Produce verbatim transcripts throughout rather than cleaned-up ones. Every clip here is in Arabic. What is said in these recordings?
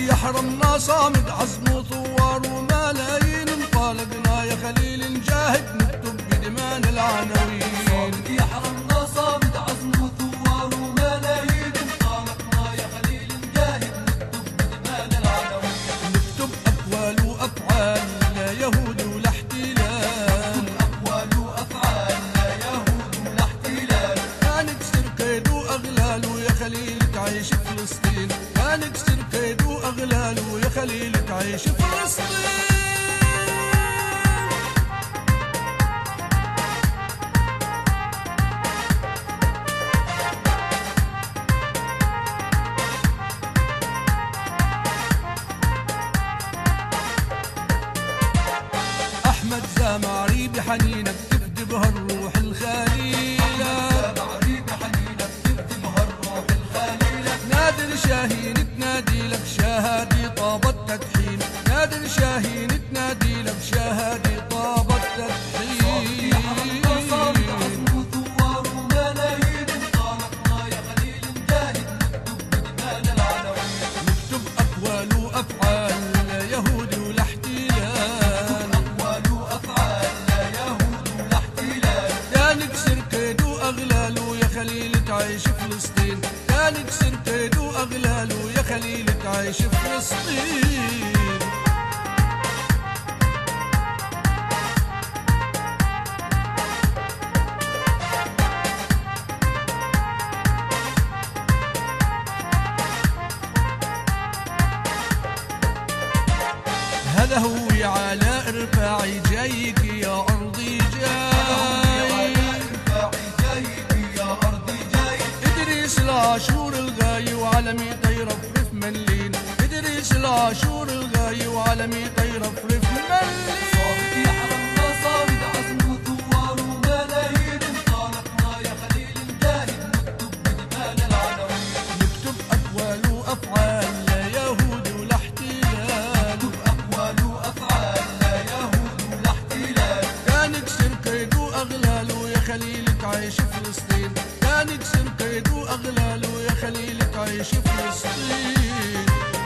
يا حرمنا صامد عزم ثوار وملايين، انطلقنا يا خليل نجاهد نكتب بدمانا العناوين. صامد يا حرمنا صامد عزم ثوار وملايين، انطلقنا يا خليل نجاهد نكتب بدمانا العناوين. نكتب أقوال وأفعال لا يهود ولا احتلال، أقوال وأفعال لا يهود ولا احتلال. لا نكسر قيد وأغلال ويا خليل تعيش فلسطين، لا نكسر قيد وأغلال ويا خليل تعيش فلسطين. أحمد زمعري بحنينك تفدي بهالروح الخليلة، زمعري بحنينك تفدي بهالروح الخليلة. نادر شاهين تنادي لك شهادي طاب التدحين، نادر شاهين تنادي لك شهادي طاب التدحين. يا حرمنا صامد عزم ثوار وملايين، انطلقنا يا خليل نجاهد نكتب بدمانا العناوين. نكتب أقوال وأفعال لا يهود ولا احتلال، أقوال وأفعال لا يهود ولا احتلال. لا نكسر قيد وأغلال ويا خليل تعيش فلسطين، لا نكسر قيد وأغلال ويا خليل تعيش فلسطين. هذا هو على ارفاعي جايك يا أرضي جاي، يا أرضي جاي. إدريس العاشور الغاي وعلمي طير فرف ملين، إدريس العاشور الغاي وعلمي طير فرف ملين. صامد يا حرمنا صامد عزم ثوار وملايين، انطلقنا يا خليل نجاهد نكتب بدمانا العناوين. نكتب أقوال وأفعال لا يهود ولا احتلال، أقوال وأفعال لا يهود ولا احتلال. لا نكسر قيد وأغلال ويا خليل تعيش فلسطين، لا نكسر قيد وأغلال ويا خليل تعيش فلسطين.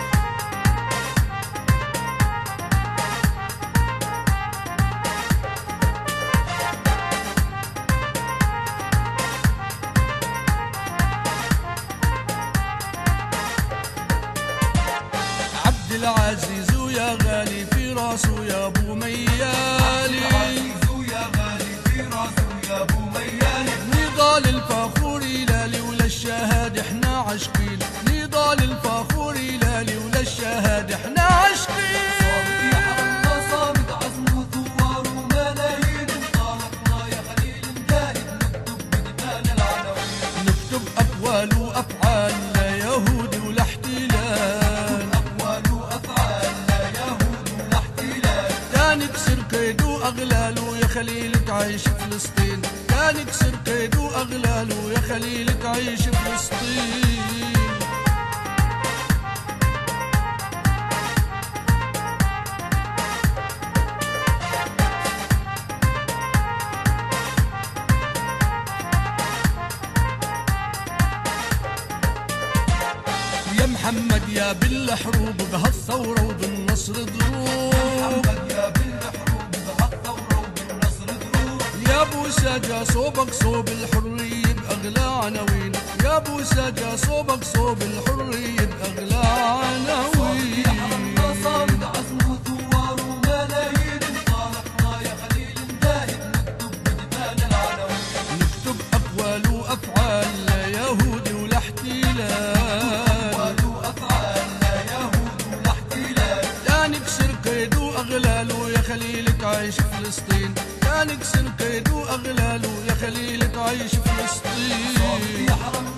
عبد العزيز ويا غالي في راسه يا ابو ميالي، عزيز ويا غالي في راسه يا ابو ميالي. نضال الفخور لالي ولا الشهاد احنا عاشقين، نضال الفخور لالي ولا الشهاد احنا عاشقين. صامد يا حرمنا صامد عزم ثوار وملايين، انطلقنا يا خليل نجاهد نكتب بدمانا العناوين. نكتب أقوال وأفعال لا يهود ولا احتلال، أقوال وأفعال لا يهود ولا احتلال. لا نكسر قيد وأغلال ويا خليل تعيش فلسطين، لا نكسر قيد وأغلال ويا خليل تعيش فلسطين. يا محمد يا بالحروب بهالثورة وبالنصر ضروب، محمد يا بالحروب بهالثورة وبالنصر ضروب. يا ابو سجا صوبك صوب الحرية بأغلى عناوين، يا ابو سجا صوبك صوب الحرية بأغلى عناوين. يا حرمنا صامد عزم ثوار وملايين، انطلقنا يا خليل نجاهد نكتب بدمانا العناوين. نكتب أقوال وأفعال لا يهود ولا احتلال، أقوال وأفعال لا يهود ولا احتلال. لا نكسر قيد وأغلال ويا خليل تعيش فلسطين، لا نكسر قيد وأغلال ويا خليل تعيش فلسطين. يا حرمنا